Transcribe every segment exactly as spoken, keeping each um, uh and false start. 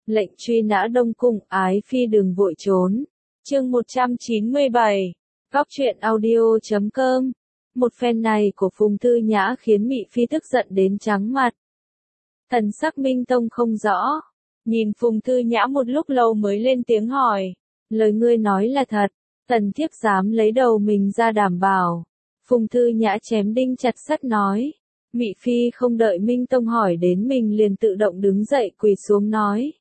Lệnh truy nã Đông Cung, ái phi đừng vội trốn. Chương một trăm chín mươi bảy. Góc truyện audio chấm com. Một phen này của Phùng Thư Nhã khiến Mị Phi tức giận đến trắng mặt. Thần sắc Minh Tông không rõ. Nhìn Phùng Thư Nhã một lúc lâu mới lên tiếng hỏi. Lời ngươi nói là thật. Tần thiếp dám lấy đầu mình ra đảm bảo. Phùng Thư Nhã chém đinh chặt sắt nói. Mị Phi không đợi Minh Tông hỏi đến mình liền tự động đứng dậy quỳ xuống nói.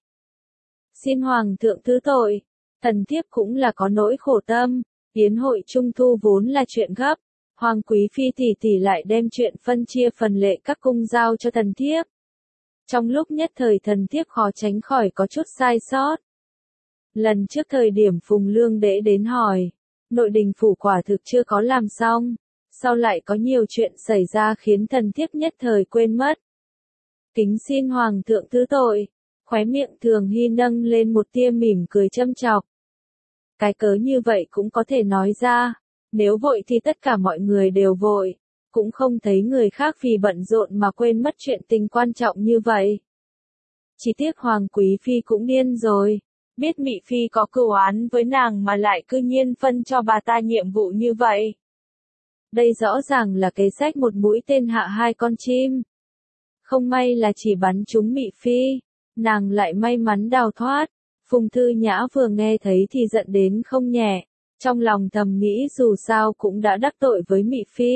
Xin Hoàng thượng thứ tội. Tần thiếp cũng là có nỗi khổ tâm. Yến hội trung thu vốn là chuyện gấp. Hoàng quý phi tỷ tỷ lại đem chuyện phân chia phần lệ các cung giao cho thần thiếp. Trong lúc nhất thời thần thiếp khó tránh khỏi có chút sai sót. Lần trước thời điểm Phùng Lương Đễ đến hỏi, nội đình phủ quả thực chưa có làm xong, sau lại có nhiều chuyện xảy ra khiến thần thiếp nhất thời quên mất. Kính xin Hoàng thượng thứ tội, khóe miệng Thường Hy nâng lên một tia mỉm cười châm chọc. Cái cớ như vậy cũng có thể nói ra, nếu vội thì tất cả mọi người đều vội, cũng không thấy người khác vì bận rộn mà quên mất chuyện tình quan trọng như vậy. Chỉ tiếc Hoàng quý phi cũng điên rồi. Biết Mị Phi có cừu oán với nàng mà lại cư nhiên phân cho bà ta nhiệm vụ như vậy. Đây rõ ràng là kế sách một mũi tên hạ hai con chim. Không may là chỉ bắn trúng Mị Phi, nàng lại may mắn đào thoát. Phùng Thư Nhã vừa nghe thấy thì giận đến không nhẹ, trong lòng thầm nghĩ dù sao cũng đã đắc tội với Mị Phi.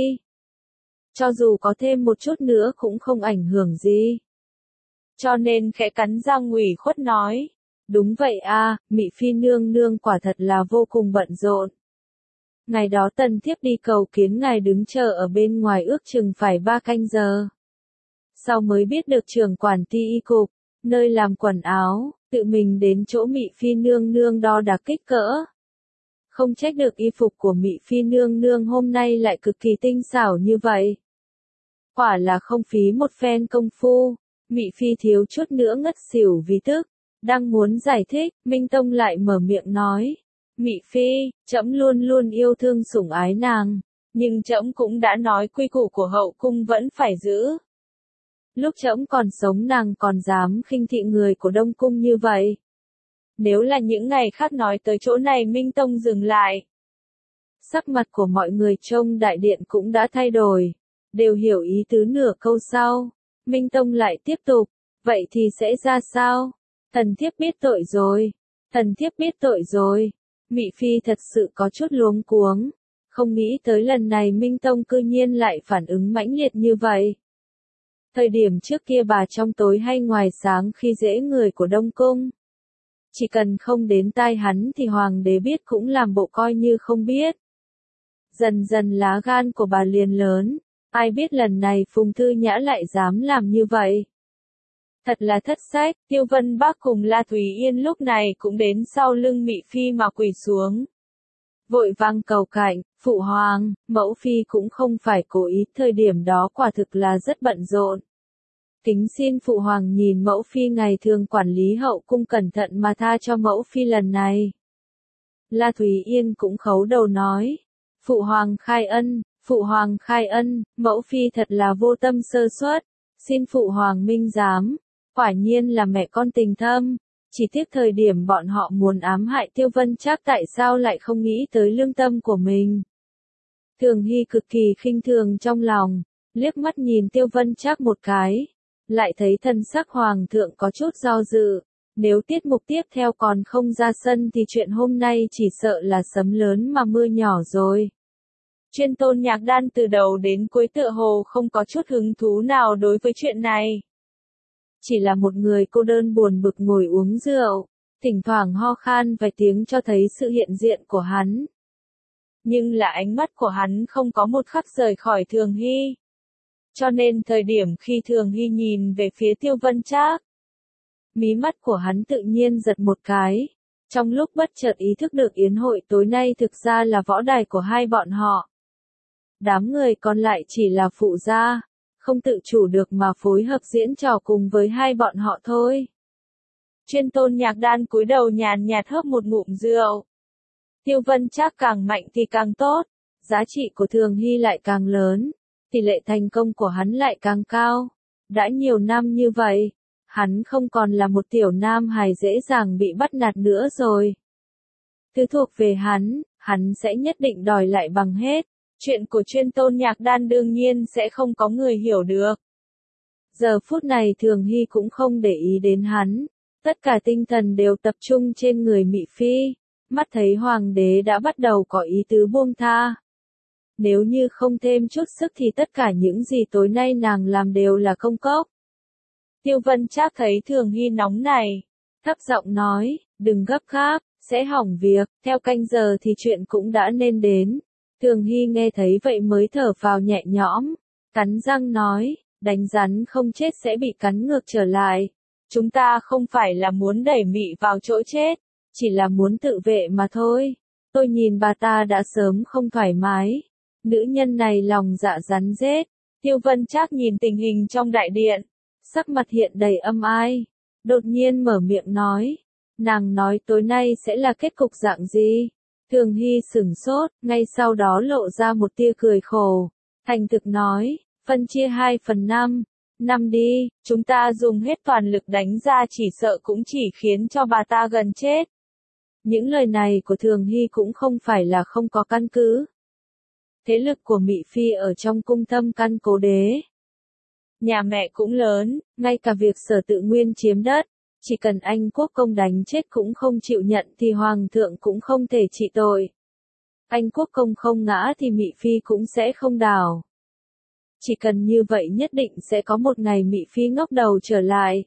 Cho dù có thêm một chút nữa cũng không ảnh hưởng gì. Cho nên khẽ cắn răng ủy khuất nói. Đúng vậy a, Mị Phi nương nương quả thật là vô cùng bận rộn. Ngày đó tần thiếp đi cầu kiến ngài đứng chờ ở bên ngoài ước chừng phải ba canh giờ. Sau mới biết được trưởng quản ti y cục, nơi làm quần áo, tự mình đến chỗ Mị Phi nương nương đo đạc kích cỡ. Không trách được y phục của Mị Phi nương nương hôm nay lại cực kỳ tinh xảo như vậy. Quả là không phí một phen công phu, Mị Phi thiếu chút nữa ngất xỉu vì tức. Đang muốn giải thích, Minh Tông lại mở miệng nói. Mị Phi, trẫm luôn luôn yêu thương sủng ái nàng, nhưng trẫm cũng đã nói quy củ của hậu cung vẫn phải giữ. Lúc trẫm còn sống nàng còn dám khinh thị người của Đông Cung như vậy. Nếu là những ngày khác nói tới chỗ này Minh Tông dừng lại. Sắc mặt của mọi người trong đại điện cũng đã thay đổi, đều hiểu ý tứ nửa câu sau. Minh Tông lại tiếp tục, vậy thì sẽ ra sao? Thần thiếp biết tội rồi. Thần thiếp biết tội rồi. Mị Phi thật sự có chút luống cuống. Không nghĩ tới lần này Minh Tông cư nhiên lại phản ứng mãnh liệt như vậy. Thời điểm trước kia bà trong tối hay ngoài sáng khi dễ người của Đông Cung. Chỉ cần không đến tai hắn thì Hoàng đế biết cũng làm bộ coi như không biết. Dần dần lá gan của bà liền lớn. Ai biết lần này Phùng Thư Nhã lại dám làm như vậy. Thật là thất sách, Tiêu Vân Bác cùng La Thúy Yên lúc này cũng đến sau lưng Mị Phi mà quỳ xuống. Vội vang cầu cạnh, phụ hoàng, mẫu phi cũng không phải cố ý, thời điểm đó quả thực là rất bận rộn. Kính xin phụ hoàng nhìn mẫu phi ngày thường quản lý hậu cung cẩn thận mà tha cho mẫu phi lần này. La Thúy Yên cũng khấu đầu nói, phụ hoàng khai ân, phụ hoàng khai ân, mẫu phi thật là vô tâm sơ suất, xin phụ hoàng minh giám. Quả nhiên là mẹ con tình thâm, chỉ tiếc thời điểm bọn họ muốn ám hại Tiêu Vân Trác tại sao lại không nghĩ tới lương tâm của mình. Thường Hy cực kỳ khinh thường trong lòng, liếc mắt nhìn Tiêu Vân Trác một cái, lại thấy thân sắc hoàng thượng có chút do dự, nếu tiết mục tiếp theo còn không ra sân thì chuyện hôm nay chỉ sợ là sấm lớn mà mưa nhỏ rồi. Chuyên Tôn Nhạc Đan từ đầu đến cuối tựa hồ không có chút hứng thú nào đối với chuyện này. Chỉ là một người cô đơn buồn bực ngồi uống rượu, thỉnh thoảng ho khan vài tiếng cho thấy sự hiện diện của hắn. Nhưng là ánh mắt của hắn không có một khắc rời khỏi Thường Hy. Cho nên thời điểm khi Thường Hy nhìn về phía Tiêu Vân Trác, mí mắt của hắn tự nhiên giật một cái. Trong lúc bất chợt ý thức được yến hội tối nay thực ra là võ đài của hai bọn họ. Đám người còn lại chỉ là phụ gia. Không tự chủ được mà phối hợp diễn trò cùng với hai bọn họ thôi. Chuyên Tôn Nhạc Đan cúi đầu nhàn nhạt hớp một ngụm rượu. Tiêu Vân Trác càng mạnh thì càng tốt, giá trị của Thường Hy lại càng lớn, tỷ lệ thành công của hắn lại càng cao. Đã nhiều năm như vậy, hắn không còn là một tiểu nam hài dễ dàng bị bắt nạt nữa rồi. Thứ thuộc về hắn, hắn sẽ nhất định đòi lại bằng hết. Chuyện của Chuyên Tôn Nhạc Đan đương nhiên sẽ không có người hiểu được. Giờ phút này Thường Hy cũng không để ý đến hắn. Tất cả tinh thần đều tập trung trên người Mị Phi. Mắt thấy hoàng đế đã bắt đầu có ý tứ buông tha. Nếu như không thêm chút sức thì tất cả những gì tối nay nàng làm đều là công cốc. Tiêu Vân Trác thấy Thường Hy nóng này. Thấp giọng nói, đừng gấp gáp, sẽ hỏng việc, theo canh giờ thì chuyện cũng đã nên đến. Thường Hy nghe thấy vậy mới thở vào nhẹ nhõm, cắn răng nói, đánh rắn không chết sẽ bị cắn ngược trở lại. Chúng ta không phải là muốn đẩy Mị vào chỗ chết, chỉ là muốn tự vệ mà thôi. Tôi nhìn bà ta đã sớm không thoải mái. Nữ nhân này lòng dạ rắn rết. Tiêu Vân Trác nhìn tình hình trong đại điện, sắc mặt hiện đầy âm ai. Đột nhiên mở miệng nói, nàng nói tối nay sẽ là kết cục dạng gì? Thường Hy sửng sốt, ngay sau đó lộ ra một tia cười khổ. Thành thực nói, phân chia hai phần năm, năm đi, chúng ta dùng hết toàn lực đánh ra chỉ sợ cũng chỉ khiến cho bà ta gần chết. Những lời này của Thường Hy cũng không phải là không có căn cứ. Thế lực của Mị Phi ở trong cung thâm căn cố đế. Nhà mẹ cũng lớn, ngay cả việc Sở Tự Nguyên chiếm đất, chỉ cần Anh Quốc công đánh chết cũng không chịu nhận thì Hoàng thượng cũng không thể trị tội. Anh Quốc công không ngã thì Mị Phi cũng sẽ không đảo. Chỉ cần như vậy nhất định sẽ có một ngày Mị Phi ngóc đầu trở lại.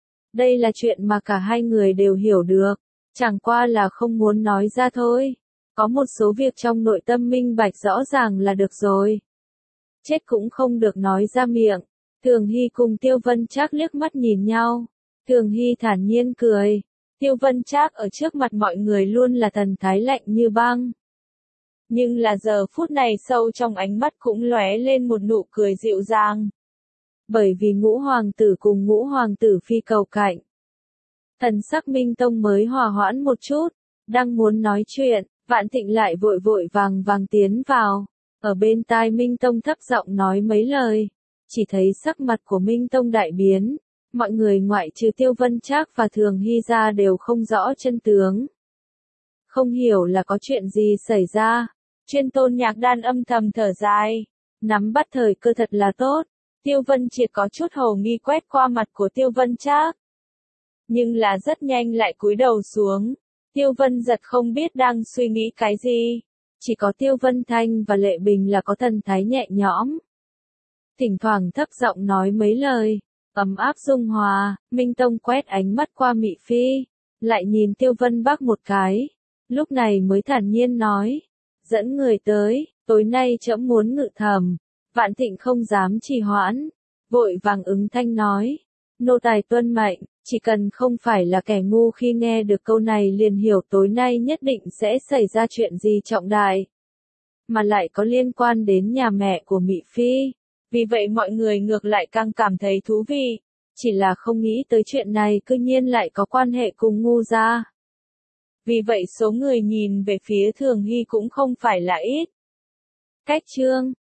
Đây là chuyện mà cả hai người đều hiểu được, chẳng qua là không muốn nói ra thôi. Có một số việc trong nội tâm minh bạch rõ ràng là được rồi. Chết cũng không được nói ra miệng. Thường Hy cùng Tiêu Vân Trác liếc mắt nhìn nhau. Thường Hy thản nhiên cười. Tiêu Vân Trác ở trước mặt mọi người luôn là thần thái lạnh như băng. Nhưng là giờ phút này sâu trong ánh mắt cũng lóe lên một nụ cười dịu dàng. Bởi vì ngũ hoàng tử cùng ngũ hoàng tử phi cầu cạnh. Thần sắc Minh Tông mới hòa hoãn một chút. Đang muốn nói chuyện, Vạn Thịnh lại vội vội vàng vàng tiến vào. Ở bên tai Minh Tông thấp giọng nói mấy lời. Chỉ thấy sắc mặt của Minh Tông đại biến. Mọi người ngoại trừ Tiêu Vân Trác và Thường Hy ra đều không rõ chân tướng. Không hiểu là có chuyện gì xảy ra. Chuyên Tôn Nhạc Đan âm thầm thở dài. Nắm bắt thời cơ thật là tốt. Tiêu Vân Triệt có chút hồ nghi quét qua mặt của Tiêu Vân Trác. Nhưng là rất nhanh lại cúi đầu xuống. Tiêu Vân Giật không biết đang suy nghĩ cái gì. Chỉ có Tiêu Vân Thanh và Lệ Bình là có thần thái nhẹ nhõm. Thỉnh thoảng thấp giọng nói mấy lời. Ấm áp dung hòa. Minh Tông quét ánh mắt qua Mị Phi. Lại nhìn Tiêu Vân Bắc một cái. Lúc này mới thản nhiên nói. Dẫn người tới. Tối nay trẫm muốn ngự thầm. Vạn Thịnh không dám trì hoãn. Vội vàng ứng thanh nói. Nô tài tuân mệnh. Chỉ cần không phải là kẻ ngu khi nghe được câu này liền hiểu tối nay nhất định sẽ xảy ra chuyện gì trọng đại. Mà lại có liên quan đến nhà mẹ của Mị Phi. Vì vậy mọi người ngược lại càng cảm thấy thú vị. Chỉ là không nghĩ tới chuyện này cư nhiên lại có quan hệ cùng ngu gia. Vì vậy số người nhìn về phía Thường Hy cũng không phải là ít. Cách chương